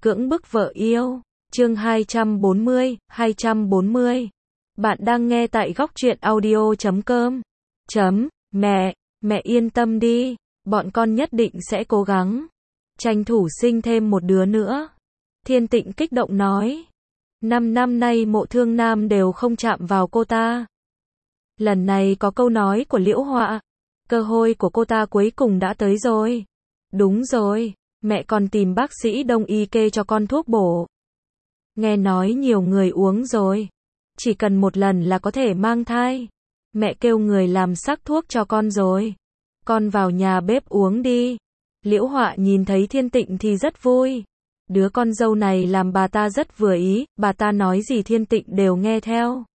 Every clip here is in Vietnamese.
Cưỡng bức vợ yêu. Chương 240. Bạn đang nghe tại góc truyện audio.com. Mẹ yên tâm đi, bọn con nhất định sẽ cố gắng. Tranh thủ sinh thêm một đứa nữa. Thiên Tịnh kích động nói. 5 năm nay Mộ Thương Nam đều không chạm vào cô ta. Lần này có câu nói của Liễu Họa. Cơ hội của cô ta cuối cùng đã tới rồi. Đúng rồi, mẹ còn tìm bác sĩ đông y kê cho con thuốc bổ. Nghe nói nhiều người uống rồi. Chỉ cần một lần là có thể mang thai. Mẹ kêu người làm sắc thuốc cho con rồi. Con vào nhà bếp uống đi. Liễu Họa nhìn thấy Thiên Tịnh thì rất vui. Đứa con dâu này làm bà ta rất vừa ý, bà ta nói gì Thiên Tịnh đều nghe theo.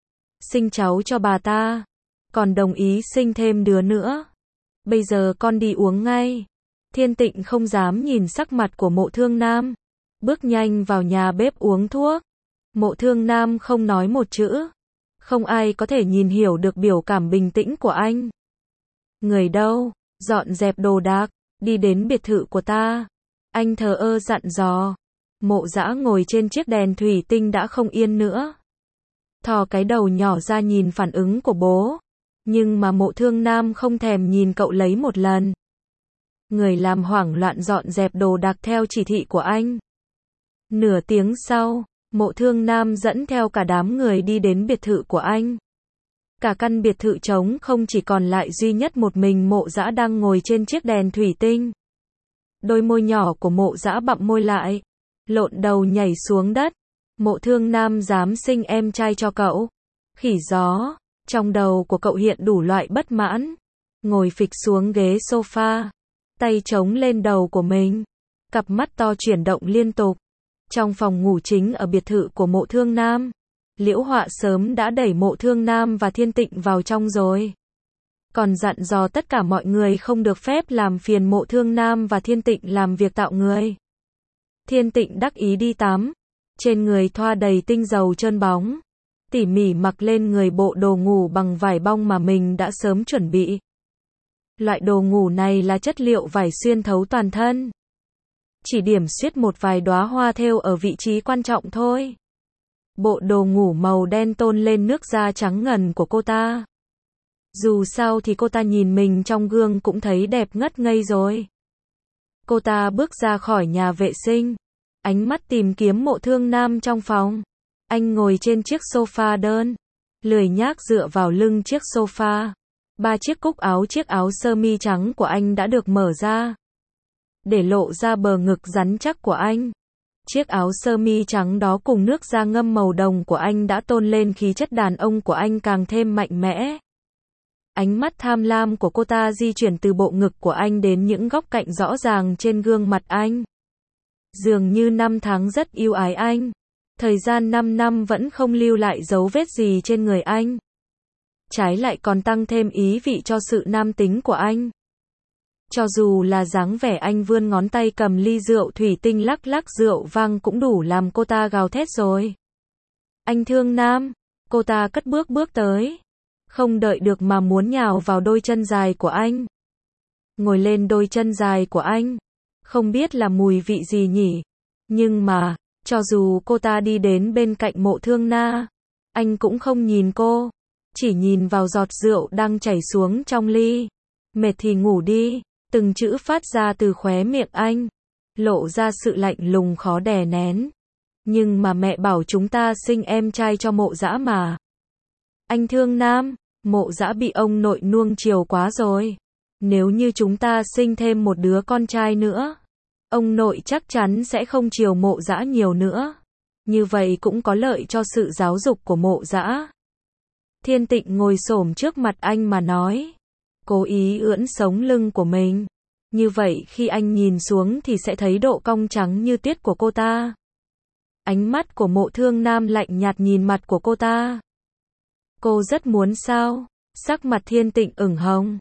Sinh cháu cho bà ta, còn đồng ý sinh thêm đứa nữa. Bây giờ con đi uống ngay. Thiên Tịnh không dám nhìn sắc mặt của Mộ Thương Nam, bước nhanh vào nhà bếp uống thuốc. Mộ Thương Nam không nói một chữ. Không ai có thể nhìn hiểu được biểu cảm bình tĩnh của anh. Người đâu? Dọn dẹp đồ đạc, đi đến biệt thự của ta. Anh thờ ơ dặn dò. Mộ Dã ngồi trên chiếc đèn thủy tinh đã không yên nữa. Thò cái đầu nhỏ ra nhìn phản ứng của bố. Nhưng mà Mộ Thương Nam không thèm nhìn cậu lấy một lần. Người làm hoảng loạn dọn dẹp đồ đạc theo chỉ thị của anh. Nửa tiếng sau, Mộ Thương Nam dẫn theo cả đám người đi đến biệt thự của anh. Cả căn biệt thự trống không, chỉ còn lại duy nhất một mình Mộ Dã đang ngồi trên chiếc đèn thủy tinh. Đôi môi nhỏ của Mộ Dã bặm môi lại, lộn đầu nhảy xuống đất. Mộ Thương Nam dám sinh em trai cho cậu? Khỉ gió, trong đầu của cậu hiện đủ loại bất mãn. Ngồi phịch xuống ghế sofa, tay chống lên đầu của mình, cặp mắt to chuyển động liên tục. Trong phòng ngủ chính ở biệt thự của Mộ Thương Nam, Liễu Họa sớm đã đẩy Mộ Thương Nam và Thiên Tịnh vào trong rồi. Còn dặn dò tất cả mọi người không được phép làm phiền Mộ Thương Nam và Thiên Tịnh làm việc tạo người. Thiên Tịnh đắc ý đi tắm, trên người thoa đầy tinh dầu trơn bóng, tỉ mỉ mặc lên người bộ đồ ngủ bằng vải bông mà mình đã sớm chuẩn bị. Loại đồ ngủ này là chất liệu vải xuyên thấu toàn thân. Chỉ điểm xuyết một vài đóa hoa thêu ở vị trí quan trọng thôi. Bộ đồ ngủ màu đen tôn lên nước da trắng ngần của cô ta. Dù sao thì cô ta nhìn mình trong gương cũng thấy đẹp ngất ngây rồi. Cô ta bước ra khỏi nhà vệ sinh, ánh mắt tìm kiếm Mộ Thương Nam trong phòng. Anh ngồi trên chiếc sofa đơn, lười nhác dựa vào lưng chiếc sofa. 3 chiếc cúc áo, chiếc áo sơ mi trắng của anh đã được mở ra, để lộ ra bờ ngực rắn chắc của anh. Chiếc áo sơ mi trắng đó cùng nước da ngâm màu đồng của anh đã tôn lên khí chất đàn ông của anh càng thêm mạnh mẽ. Ánh mắt tham lam của cô ta di chuyển từ bộ ngực của anh đến những góc cạnh rõ ràng trên gương mặt anh. Dường như 5 tháng rất yêu ái anh. Thời gian 5 năm vẫn không lưu lại dấu vết gì trên người anh. Trái lại còn tăng thêm ý vị cho sự nam tính của anh. Cho dù là dáng vẻ anh vươn ngón tay cầm ly rượu thủy tinh lắc lắc rượu vang cũng đủ làm cô ta gào thét rồi. Anh Thương Nam, cô ta cất bước tới. Không đợi được mà muốn nhào vào đôi chân dài của anh. Ngồi lên đôi chân dài của anh. Không biết là mùi vị gì nhỉ. Nhưng mà, cho dù cô ta đi đến bên cạnh Mộ Thương Na, anh cũng không nhìn cô. Chỉ nhìn vào giọt rượu đang chảy xuống trong ly. Mệt thì ngủ đi. Từng chữ phát ra từ khóe miệng anh, lộ ra sự lạnh lùng khó đè nén. Nhưng mà mẹ bảo chúng ta sinh em trai cho Mộ Dã mà. Anh Thương Nam, Mộ Dã bị ông nội nuông chiều quá rồi. Nếu như chúng ta sinh thêm một đứa con trai nữa, ông nội chắc chắn sẽ không chiều Mộ Dã nhiều nữa. Như vậy cũng có lợi cho sự giáo dục của Mộ Dã. Thiên Tịnh ngồi xổm trước mặt anh mà nói, cố ý ưỡn sống lưng của mình. Như vậy khi anh nhìn xuống thì sẽ thấy độ cong trắng như tuyết của cô ta. Ánh mắt của Mộ Thương Nam lạnh nhạt nhìn mặt của cô ta. Cô rất muốn sao? Sắc mặt Thiên Tịnh ửng hồng.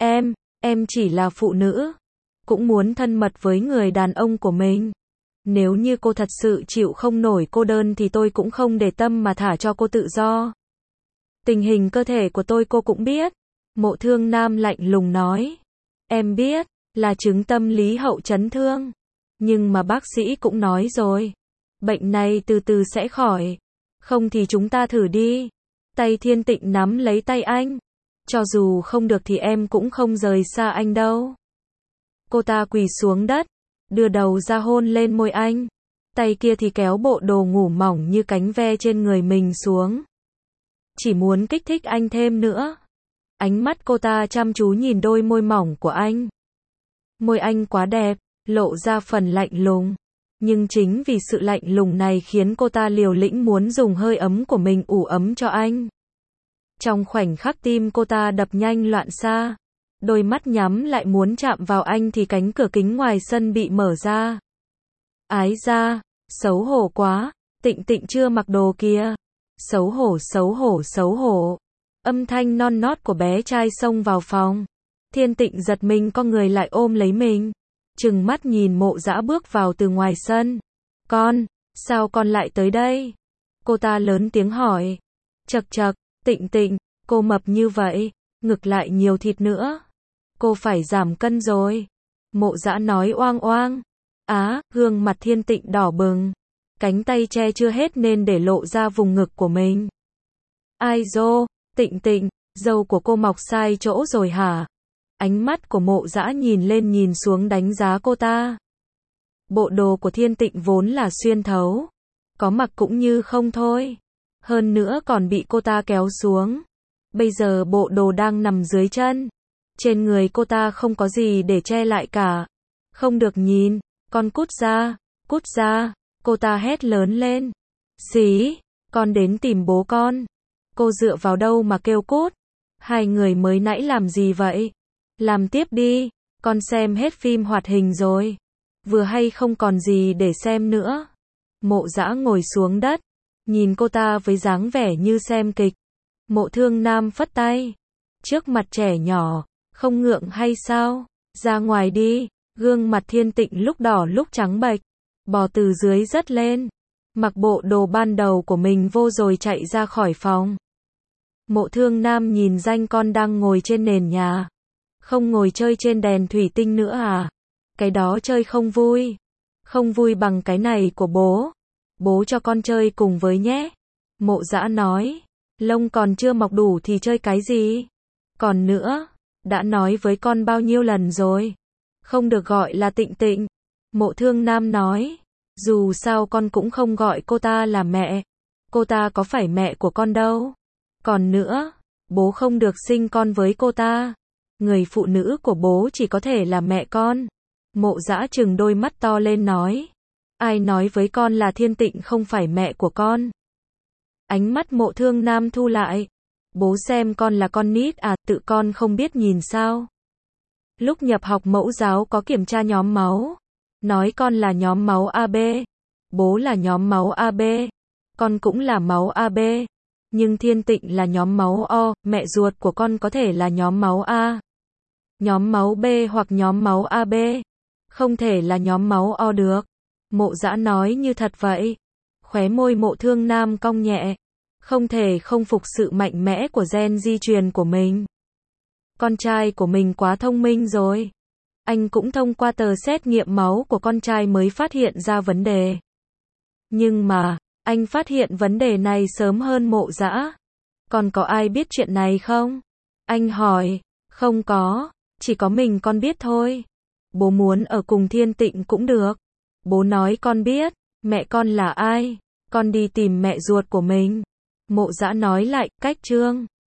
Em chỉ là phụ nữ. Cũng muốn thân mật với người đàn ông của mình. Nếu như cô thật sự chịu không nổi cô đơn thì tôi cũng không để tâm mà thả cho cô tự do. Tình hình cơ thể của tôi cô cũng biết. Mộ Thương Nam lạnh lùng nói. Em biết, là chứng tâm lý hậu chấn thương. Nhưng mà bác sĩ cũng nói rồi. Bệnh này từ từ sẽ khỏi. Không thì chúng ta thử đi. Tay Thiên Tịnh nắm lấy tay anh. Cho dù không được thì em cũng không rời xa anh đâu. Cô ta quỳ xuống đất, đưa đầu ra hôn lên môi anh. Tay kia thì kéo bộ đồ ngủ mỏng như cánh ve trên người mình xuống. Chỉ muốn kích thích anh thêm nữa. Ánh mắt cô ta chăm chú nhìn đôi môi mỏng của anh. Môi anh quá đẹp, lộ ra phần lạnh lùng. Nhưng chính vì sự lạnh lùng này khiến cô ta liều lĩnh muốn dùng hơi ấm của mình ủ ấm cho anh. Trong khoảnh khắc tim cô ta đập nhanh loạn xạ. Đôi mắt nhắm lại muốn chạm vào anh thì cánh cửa kính ngoài sân bị mở ra. Ái da, xấu hổ quá, Tịnh Tịnh chưa mặc đồ kia. Xấu hổ xấu hổ xấu hổ. Âm thanh non nót của bé trai xông vào phòng. Thiên Tịnh giật mình con người lại ôm lấy mình. Trừng mắt nhìn Mộ Dã bước vào từ ngoài sân. Con, sao con lại tới đây? Cô ta lớn tiếng hỏi. Chậc chậc, Tịnh Tịnh, cô mập như vậy, ngực lại nhiều thịt nữa. Cô phải giảm cân rồi. Mộ Dã nói oang oang. Gương mặt Thiên Tịnh đỏ bừng. Cánh tay che chưa hết nên để lộ ra vùng ngực của mình. Ai dô, Tịnh Tịnh, râu của cô mọc sai chỗ rồi hả? Ánh mắt của Mộ Dã nhìn lên nhìn xuống đánh giá cô ta. Bộ đồ của Thiên Tịnh vốn là xuyên thấu. Có mặc cũng như không thôi. Hơn nữa còn bị cô ta kéo xuống. Bây giờ bộ đồ đang nằm dưới chân. Trên người cô ta không có gì để che lại cả. Không được nhìn, con cút ra, cút ra. Cô ta hét lớn lên. Xí, con đến tìm bố con. Cô dựa vào đâu mà kêu cút? Hai người mới nãy làm gì vậy? Làm tiếp đi, con xem hết phim hoạt hình rồi. Vừa hay không còn gì để xem nữa. Mộ Dã ngồi xuống đất, nhìn cô ta với dáng vẻ như xem kịch. Mộ Thương Nam phất tay. Trước mặt trẻ nhỏ, không ngượng hay sao? Ra ngoài đi. Gương mặt Thiên Tịnh lúc đỏ lúc trắng bệch. Bò từ dưới rất lên. Mặc bộ đồ ban đầu của mình vô rồi chạy ra khỏi phòng. Mộ Thương Nam nhìn danh con đang ngồi trên nền nhà. Không ngồi chơi trên đèn thủy tinh nữa à? Cái đó chơi không vui. Không vui bằng cái này của bố. Bố cho con chơi cùng với nhé. Mộ Dã nói. Lông còn chưa mọc đủ thì chơi cái gì? Còn nữa, đã nói với con bao nhiêu lần rồi. Không được gọi là Tịnh Tịnh. Mộ Thương Nam nói. Dù sao con cũng không gọi cô ta là mẹ. Cô ta có phải mẹ của con đâu. Còn nữa, bố không được sinh con với cô ta. Người phụ nữ của bố chỉ có thể là mẹ con. Mộ Dã trừng đôi mắt to lên nói. Ai nói với con là Thiên Tịnh không phải mẹ của con? Ánh mắt Mộ Thương Nam thu lại. Bố xem con là con nít à, tự con không biết nhìn sao? Lúc nhập học mẫu giáo có kiểm tra nhóm máu. Nói con là nhóm máu AB. Bố là nhóm máu AB. Con cũng là máu AB. Nhưng Thiên Tịnh là nhóm máu O, mẹ ruột của con có thể là nhóm máu A. Nhóm máu B hoặc nhóm máu AB. Không thể là nhóm máu O được. Mộ Dã nói như thật vậy. Khóe môi Mộ Thương Nam cong nhẹ. Không thể không phục sự mạnh mẽ của gen di truyền của mình. Con trai của mình quá thông minh rồi. Anh cũng thông qua tờ xét nghiệm máu của con trai mới phát hiện ra vấn đề. Nhưng mà, anh phát hiện vấn đề này sớm hơn Mộ Dã. Còn có ai biết chuyện này không? Anh hỏi. Không có, chỉ có mình con biết thôi. Bố muốn ở cùng Thiên Tịnh cũng được. Bố nói con biết, mẹ con là ai? Con đi tìm mẹ ruột của mình. Mộ Dã nói lại, cách chương.